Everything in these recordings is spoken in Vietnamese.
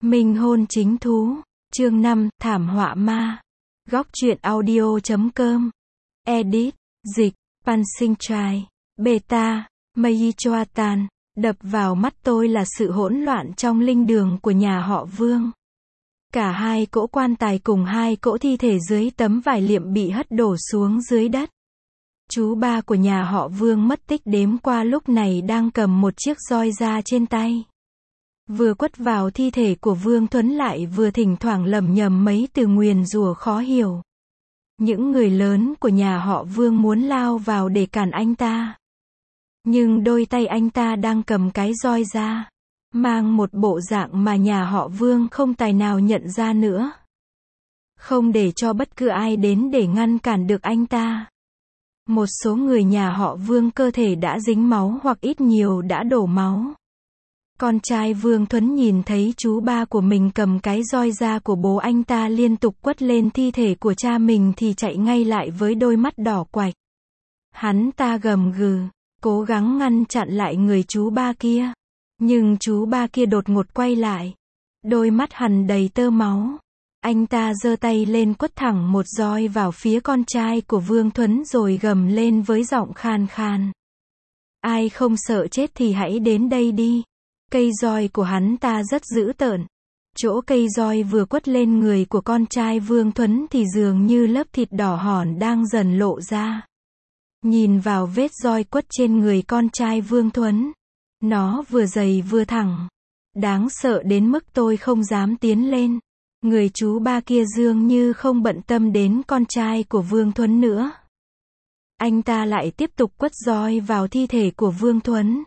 Minh hôn chính thú, chương 5, thảm họa ma. Góc truyện audio.com. Edit, dịch, Pan Sinh Trai, Beta, Meyichoatan. Đập vào mắt tôi là sự hỗn loạn trong linh đường của nhà họ Vương. Cả hai cỗ quan tài cùng hai cỗ thi thể dưới tấm vải liệm bị hất đổ xuống dưới đất. Chú ba của nhà họ Vương mất tích đếm qua lúc này đang cầm một chiếc roi da trên tay. Vừa quất vào thi thể của Vương Thuấn lại vừa thỉnh thoảng lẩm nhẩm mấy từ nguyền rủa khó hiểu. Những người lớn của nhà họ Vương muốn lao vào để cản anh ta. Nhưng đôi tay anh ta đang cầm cái roi da, mang một bộ dạng mà nhà họ Vương không tài nào nhận ra nữa. Không để cho bất cứ ai đến để ngăn cản được anh ta. Một số người nhà họ Vương cơ thể đã dính máu hoặc ít nhiều đã đổ máu. Con trai Vương Thuấn nhìn thấy chú ba của mình cầm cái roi da của bố anh ta liên tục quất lên thi thể của cha mình thì chạy ngay lại với đôi mắt đỏ quạch. Hắn ta gầm gừ, cố gắng ngăn chặn lại người chú ba kia. Nhưng chú ba kia đột ngột quay lại. Đôi mắt hằn đầy tơ máu. Anh ta giơ tay lên quất thẳng một roi vào phía con trai của Vương Thuấn rồi gầm lên với giọng khan khan. Ai không sợ chết thì hãy đến đây đi. Cây roi của hắn ta rất dữ tợn. Chỗ cây roi vừa quất lên người của con trai Vương Thuấn thì dường như lớp thịt đỏ hòn đang dần lộ ra. Nhìn vào vết roi quất trên người con trai Vương Thuấn. Nó vừa dày vừa thẳng. Đáng sợ đến mức tôi không dám tiến lên. Người chú ba kia dường như không bận tâm đến con trai của Vương Thuấn nữa. Anh ta lại tiếp tục quất roi vào thi thể của Vương Thuấn.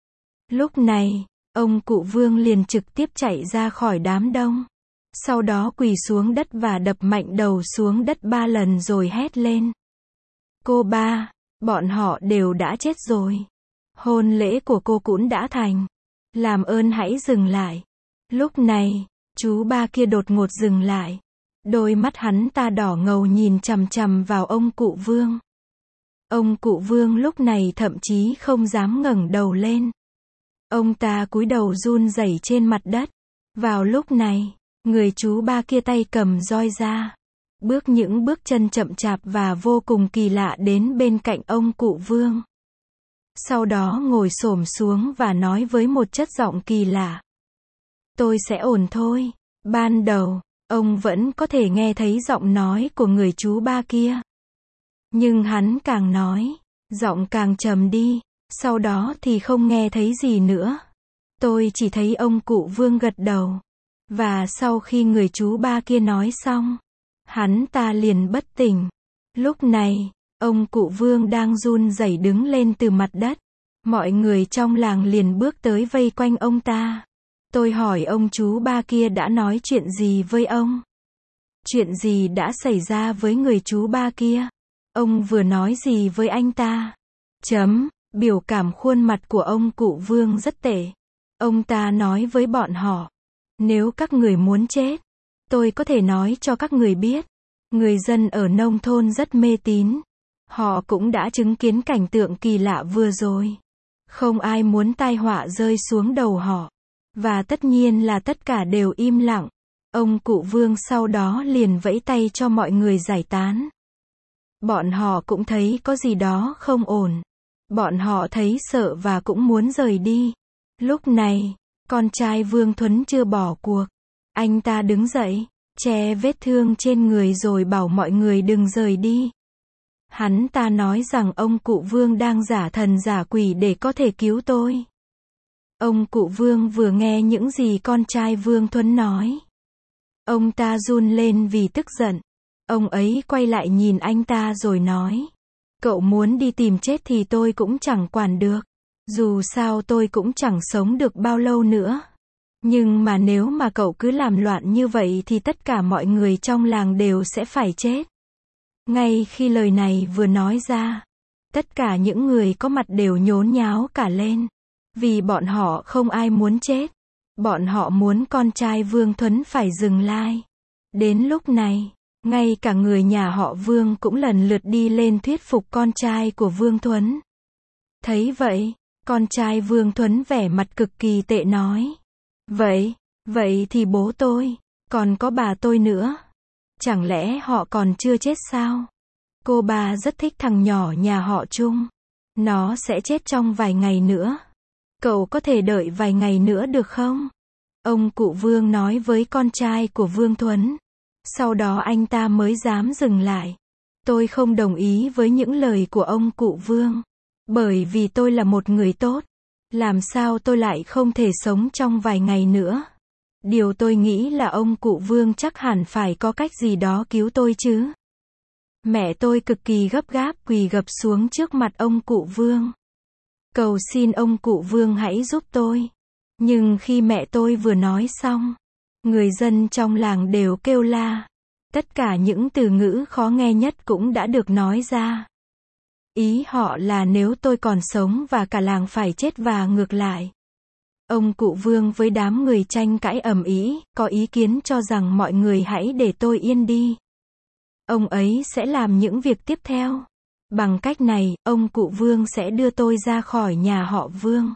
Lúc này, ông cụ Vương liền trực tiếp chạy ra khỏi đám đông. Sau đó quỳ xuống đất và đập mạnh đầu xuống đất 3 lần rồi hét lên. Cô ba, bọn họ đều đã chết rồi. Hôn lễ của cô cũng đã thành. Làm ơn hãy dừng lại. Lúc này, chú ba kia đột ngột dừng lại. Đôi mắt hắn ta đỏ ngầu nhìn chằm chằm vào ông cụ Vương. Ông cụ Vương lúc này thậm chí không dám ngẩng đầu lên. Ông ta cúi đầu run rẩy trên mặt đất. Vào lúc này, người chú ba kia tay cầm roi ra. Bước những bước chân chậm chạp và vô cùng kỳ lạ đến bên cạnh ông cụ Vương. Sau đó ngồi xổm xuống và nói với một chất giọng kỳ lạ. Tôi sẽ ổn thôi. Ban đầu, ông vẫn có thể nghe thấy giọng nói của người chú ba kia. Nhưng hắn càng nói, giọng càng trầm đi. Sau đó thì không nghe thấy gì nữa. Tôi chỉ thấy ông cụ Vương gật đầu. Và sau khi người chú ba kia nói xong, hắn ta liền bất tỉnh. Lúc này, ông cụ Vương đang run rẩy đứng lên từ mặt đất. Mọi người trong làng liền bước tới vây quanh ông ta. Tôi hỏi ông chú ba kia đã nói chuyện gì với ông? Chuyện gì đã xảy ra với người chú ba kia? Ông vừa nói gì với anh ta? Biểu cảm khuôn mặt của ông cụ Vương rất tệ. Ông ta nói với bọn họ. Nếu các người muốn chết, tôi có thể nói cho các người biết. Người dân ở nông thôn rất mê tín. Họ cũng đã chứng kiến cảnh tượng kỳ lạ vừa rồi. Không ai muốn tai họa rơi xuống đầu họ. Và tất nhiên là tất cả đều im lặng. Ông cụ Vương sau đó liền vẫy tay cho mọi người giải tán. Bọn họ cũng thấy có gì đó không ổn. Bọn họ thấy sợ và cũng muốn rời đi. Lúc này, con trai Vương Thuấn chưa bỏ cuộc. Anh ta đứng dậy, che vết thương trên người rồi bảo mọi người đừng rời đi. Hắn ta nói rằng ông cụ Vương đang giả thần giả quỷ để có thể cứu tôi. Ông cụ Vương vừa nghe những gì con trai Vương Thuấn nói. Ông ta run lên vì tức giận. Ông ấy quay lại nhìn anh ta rồi nói. Cậu muốn đi tìm chết thì tôi cũng chẳng quản được. Dù sao tôi cũng chẳng sống được bao lâu nữa. Nhưng mà nếu mà cậu cứ làm loạn như vậy thì tất cả mọi người trong làng đều sẽ phải chết. Ngay khi lời này vừa nói ra, tất cả những người có mặt đều nhốn nháo cả lên. Vì bọn họ không ai muốn chết. Bọn họ muốn con trai Vương Thuấn phải dừng lại. Đến lúc này, ngay cả người nhà họ Vương cũng lần lượt đi lên thuyết phục con trai của Vương Thuấn. Thấy vậy, con trai Vương Thuấn vẻ mặt cực kỳ tệ nói. Vậy thì bố tôi, còn có bà tôi nữa. Chẳng lẽ họ còn chưa chết sao? Cô ba rất thích thằng nhỏ nhà họ Trung. Nó sẽ chết trong vài ngày nữa. Cậu có thể đợi vài ngày nữa được không? Ông cụ Vương nói với con trai của Vương Thuấn. Sau đó anh ta mới dám dừng lại. Tôi không đồng ý với những lời của ông cụ Vương. Bởi vì tôi là một người tốt. Làm sao tôi lại không thể sống trong vài ngày nữa? Điều tôi nghĩ là ông cụ Vương chắc hẳn phải có cách gì đó cứu tôi chứ. Mẹ tôi cực kỳ gấp gáp quỳ gập xuống trước mặt ông cụ Vương. Cầu xin ông cụ Vương hãy giúp tôi. Nhưng khi mẹ tôi vừa nói xong, người dân trong làng đều kêu la. Tất cả những từ ngữ khó nghe nhất cũng đã được nói ra. Ý họ là nếu tôi còn sống và cả làng phải chết và ngược lại. Ông cụ Vương với đám người tranh cãi ầm ĩ, có ý kiến cho rằng mọi người hãy để tôi yên đi. Ông ấy sẽ làm những việc tiếp theo. Bằng cách này, ông cụ Vương sẽ đưa tôi ra khỏi nhà họ Vương.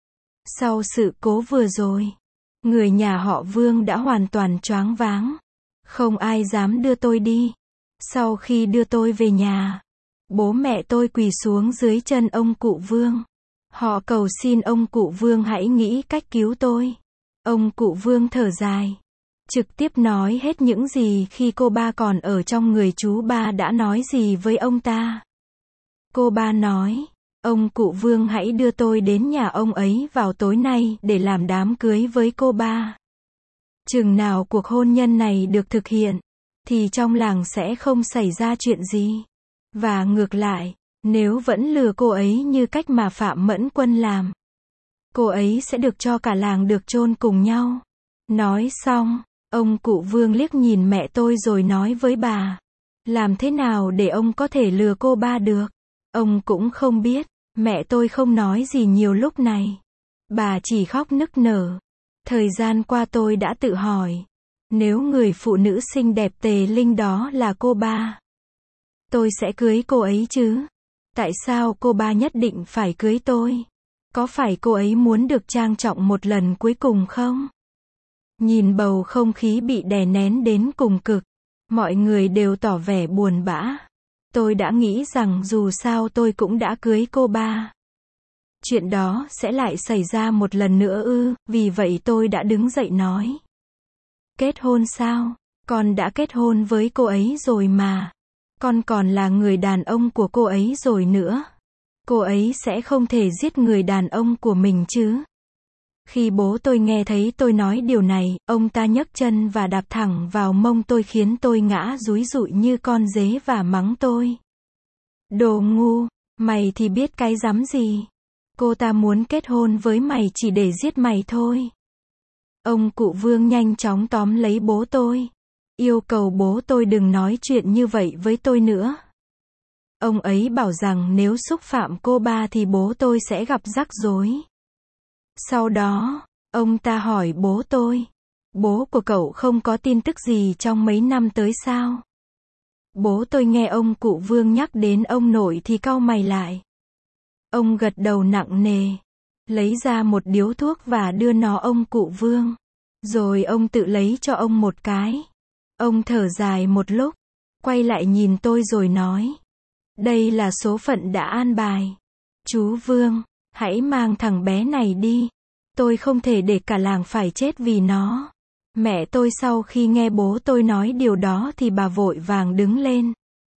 Sau sự cố vừa rồi, người nhà họ Vương đã hoàn toàn choáng váng. Không ai dám đưa tôi đi. Sau khi đưa tôi về nhà, bố mẹ tôi quỳ xuống dưới chân ông cụ Vương. Họ cầu xin ông cụ Vương hãy nghĩ cách cứu tôi. Ông cụ Vương thở dài. Trực tiếp nói hết những gì khi cô ba còn ở trong người chú ba đã nói gì với ông ta. Cô ba nói, ông cụ Vương hãy đưa tôi đến nhà ông ấy vào tối nay để làm đám cưới với cô ba. Chừng nào cuộc hôn nhân này được thực hiện, thì trong làng sẽ không xảy ra chuyện gì. Và ngược lại, nếu vẫn lừa cô ấy như cách mà Phạm Mẫn Quân làm, cô ấy sẽ được cho cả làng được chôn cùng nhau. Nói xong, ông cụ Vương liếc nhìn mẹ tôi rồi nói với bà. Làm thế nào để ông có thể lừa cô ba được? Ông cũng không biết. Mẹ tôi không nói gì nhiều lúc này. Bà chỉ khóc nức nở. Thời gian qua tôi đã tự hỏi. Nếu người phụ nữ xinh đẹp Tề Linh đó là cô ba, tôi sẽ cưới cô ấy chứ? Tại sao cô ba nhất định phải cưới tôi? Có phải cô ấy muốn được trang trọng một lần cuối cùng không? Nhìn bầu không khí bị đè nén đến cùng cực, mọi người đều tỏ vẻ buồn bã. Tôi đã nghĩ rằng dù sao tôi cũng đã cưới cô ba. Chuyện đó sẽ lại xảy ra một lần nữa ư? Vì vậy tôi đã đứng dậy nói. Kết hôn sao? Con đã kết hôn với cô ấy rồi mà. Con còn là người đàn ông của cô ấy rồi nữa. Cô ấy sẽ không thể giết người đàn ông của mình chứ? Khi bố tôi nghe thấy tôi nói điều này, ông ta nhấc chân và đạp thẳng vào mông tôi khiến tôi ngã dúi dụi như con dế và mắng tôi. Đồ ngu, mày thì biết cái rắm gì. Cô ta muốn kết hôn với mày chỉ để giết mày thôi. Ông cụ Vương nhanh chóng tóm lấy bố tôi. Yêu cầu bố tôi đừng nói chuyện như vậy với tôi nữa. Ông ấy bảo rằng nếu xúc phạm cô ba thì bố tôi sẽ gặp rắc rối. Sau đó, ông ta hỏi bố tôi. Bố của cậu không có tin tức gì trong mấy năm tới sao? Bố tôi nghe ông cụ Vương nhắc đến ông nội thì cau mày lại. Ông gật đầu nặng nề. Lấy ra một điếu thuốc và đưa nó ông cụ Vương. Rồi ông tự lấy cho ông một cái. Ông thở dài một lúc. Quay lại nhìn tôi rồi nói. Đây là số phận đã an bài. Chú Vương, hãy mang thằng bé này đi. Tôi không thể để cả làng phải chết vì nó. Mẹ tôi sau khi nghe bố tôi nói điều đó thì bà vội vàng đứng lên.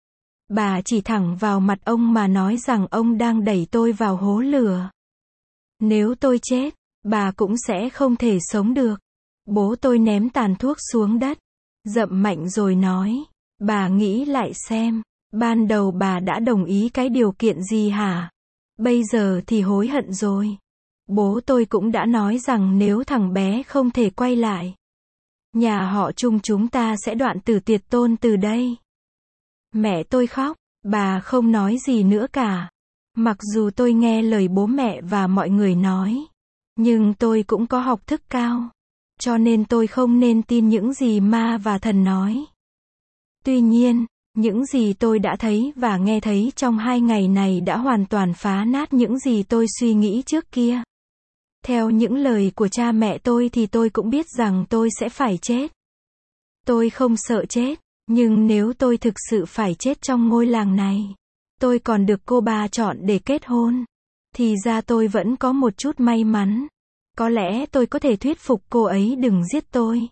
Bà chỉ thẳng vào mặt ông mà nói rằng ông đang đẩy tôi vào hố lửa. Nếu tôi chết, bà cũng sẽ không thể sống được. Bố tôi ném tàn thuốc xuống đất, dậm mạnh rồi nói. Bà nghĩ lại xem, ban đầu bà đã đồng ý cái điều kiện gì hả? Bây giờ thì hối hận rồi. Bố tôi cũng đã nói rằng nếu thằng bé không thể quay lại, nhà họ Trung chúng ta sẽ đoạn tử tuyệt tôn từ đây. Mẹ tôi khóc, bà không nói gì nữa cả. Mặc dù tôi nghe lời bố mẹ và mọi người nói, nhưng tôi cũng có học thức cao, cho nên tôi không nên tin những gì ma và thần nói. Tuy nhiên, những gì tôi đã thấy và nghe thấy trong 2 ngày này đã hoàn toàn phá nát những gì tôi suy nghĩ trước kia. Theo những lời của cha mẹ tôi thì tôi cũng biết rằng tôi sẽ phải chết. Tôi không sợ chết, nhưng nếu tôi thực sự phải chết trong ngôi làng này, tôi còn được cô ba chọn để kết hôn. Thì ra tôi vẫn có một chút may mắn. Có lẽ tôi có thể thuyết phục cô ấy đừng giết tôi.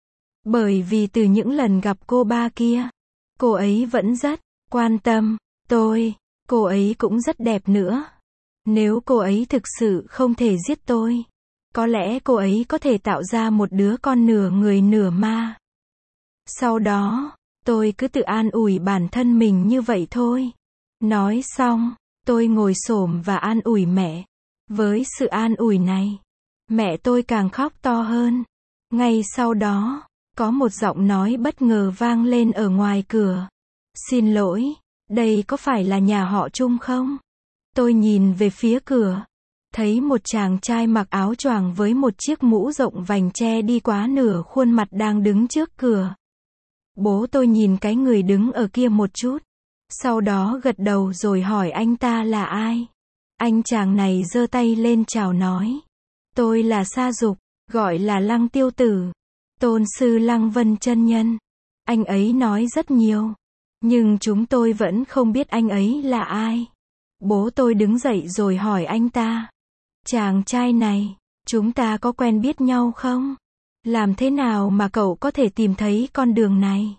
Bởi vì từ những lần gặp cô ba kia, cô ấy vẫn rất quan tâm tôi. Cô ấy cũng rất đẹp nữa. Nếu cô ấy thực sự không thể giết tôi, có lẽ cô ấy có thể tạo ra một đứa con nửa người nửa ma. Sau đó, tôi cứ tự an ủi bản thân mình như vậy thôi. Nói xong, tôi ngồi xổm và an ủi mẹ. Với sự an ủi này, mẹ tôi càng khóc to hơn. Ngay sau đó, có một giọng nói bất ngờ vang lên ở ngoài cửa. Xin lỗi, đây có phải là nhà họ Trung không? Tôi nhìn về phía cửa, thấy một chàng trai mặc áo choàng với một chiếc mũ rộng vành che đi quá nửa khuôn mặt đang đứng trước cửa. Bố tôi nhìn cái người đứng ở kia một chút, sau đó gật đầu rồi hỏi anh ta là ai. Anh chàng này giơ tay lên chào nói. Tôi là Sa Dục, gọi là Lăng Tiêu Tử. Tôn sư Lăng Vân chân nhân. Anh ấy nói rất nhiều, nhưng chúng tôi vẫn không biết anh ấy là ai. Bố tôi đứng dậy rồi hỏi anh ta. Chàng trai này, chúng ta có quen biết nhau không? Làm thế nào mà cậu có thể tìm thấy con đường này?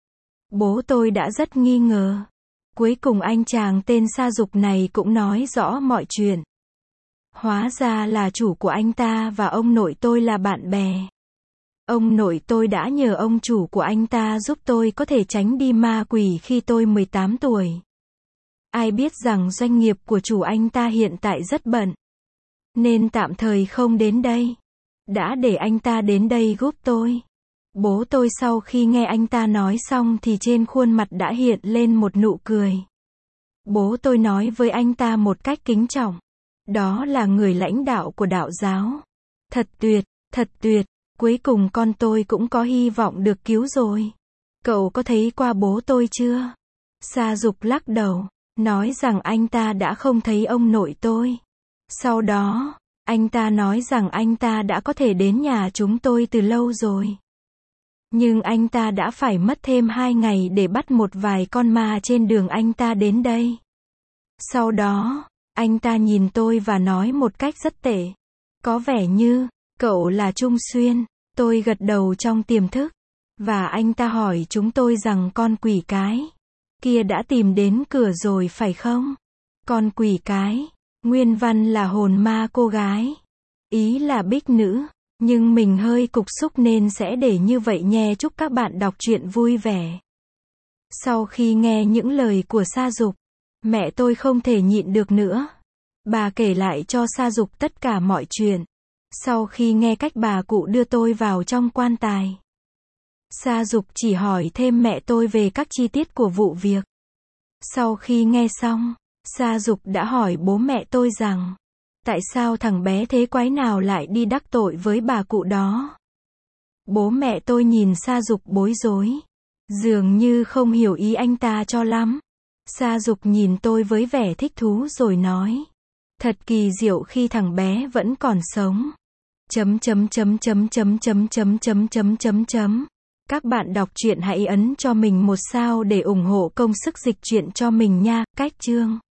Bố tôi đã rất nghi ngờ. Cuối cùng anh chàng tên Sa Dục này cũng nói rõ mọi chuyện. Hóa ra là chủ của anh ta và ông nội tôi là bạn bè. Ông nội tôi đã nhờ ông chủ của anh ta giúp tôi có thể tránh đi ma quỷ khi tôi 18 tuổi. Ai biết rằng doanh nghiệp của chủ anh ta hiện tại rất bận, nên tạm thời không đến đây. Đã để anh ta đến đây giúp tôi. Bố tôi sau khi nghe anh ta nói xong thì trên khuôn mặt đã hiện lên một nụ cười. Bố tôi nói với anh ta một cách kính trọng. Đó là người lãnh đạo của đạo giáo. Thật tuyệt, thật tuyệt. Cuối cùng con tôi cũng có hy vọng được cứu rồi. Cậu có thấy qua bố tôi chưa? Sa Dục lắc đầu, nói rằng anh ta đã không thấy ông nội tôi. Sau đó, anh ta nói rằng anh ta đã có thể đến nhà chúng tôi từ lâu rồi. Nhưng anh ta đã phải mất thêm 2 ngày để bắt một vài con ma trên đường anh ta đến đây. Sau đó, anh ta nhìn tôi và nói một cách rất tệ. Có vẻ như, cậu là Trung Xuyên. Tôi gật đầu trong tiềm thức. Và anh ta hỏi chúng tôi rằng con quỷ cái kia đã tìm đến cửa rồi phải không? Con quỷ cái, nguyên văn là hồn ma cô gái. Ý là bích nữ. Nhưng mình hơi cục xúc nên sẽ để như vậy nhé. Chúc các bạn đọc truyện vui vẻ. Sau khi nghe những lời của Sa Dục, mẹ tôi không thể nhịn được nữa. Bà kể lại cho Sa Dục tất cả mọi chuyện. Sau khi nghe cách bà cụ đưa tôi vào trong quan tài, Sa Dục chỉ hỏi thêm mẹ tôi về các chi tiết của vụ việc. Sau khi nghe xong, Sa Dục đã hỏi bố mẹ tôi rằng, tại sao thằng bé thế quái nào lại đi đắc tội với bà cụ đó? Bố mẹ tôi nhìn Sa Dục bối rối, dường như không hiểu ý anh ta cho lắm. Sa Dục nhìn tôi với vẻ thích thú rồi nói, thật kỳ diệu khi thằng bé vẫn còn sống. Các bạn đọc truyện hãy ấn cho mình một sao để ủng hộ công sức dịch truyện cho mình nha. Cách chương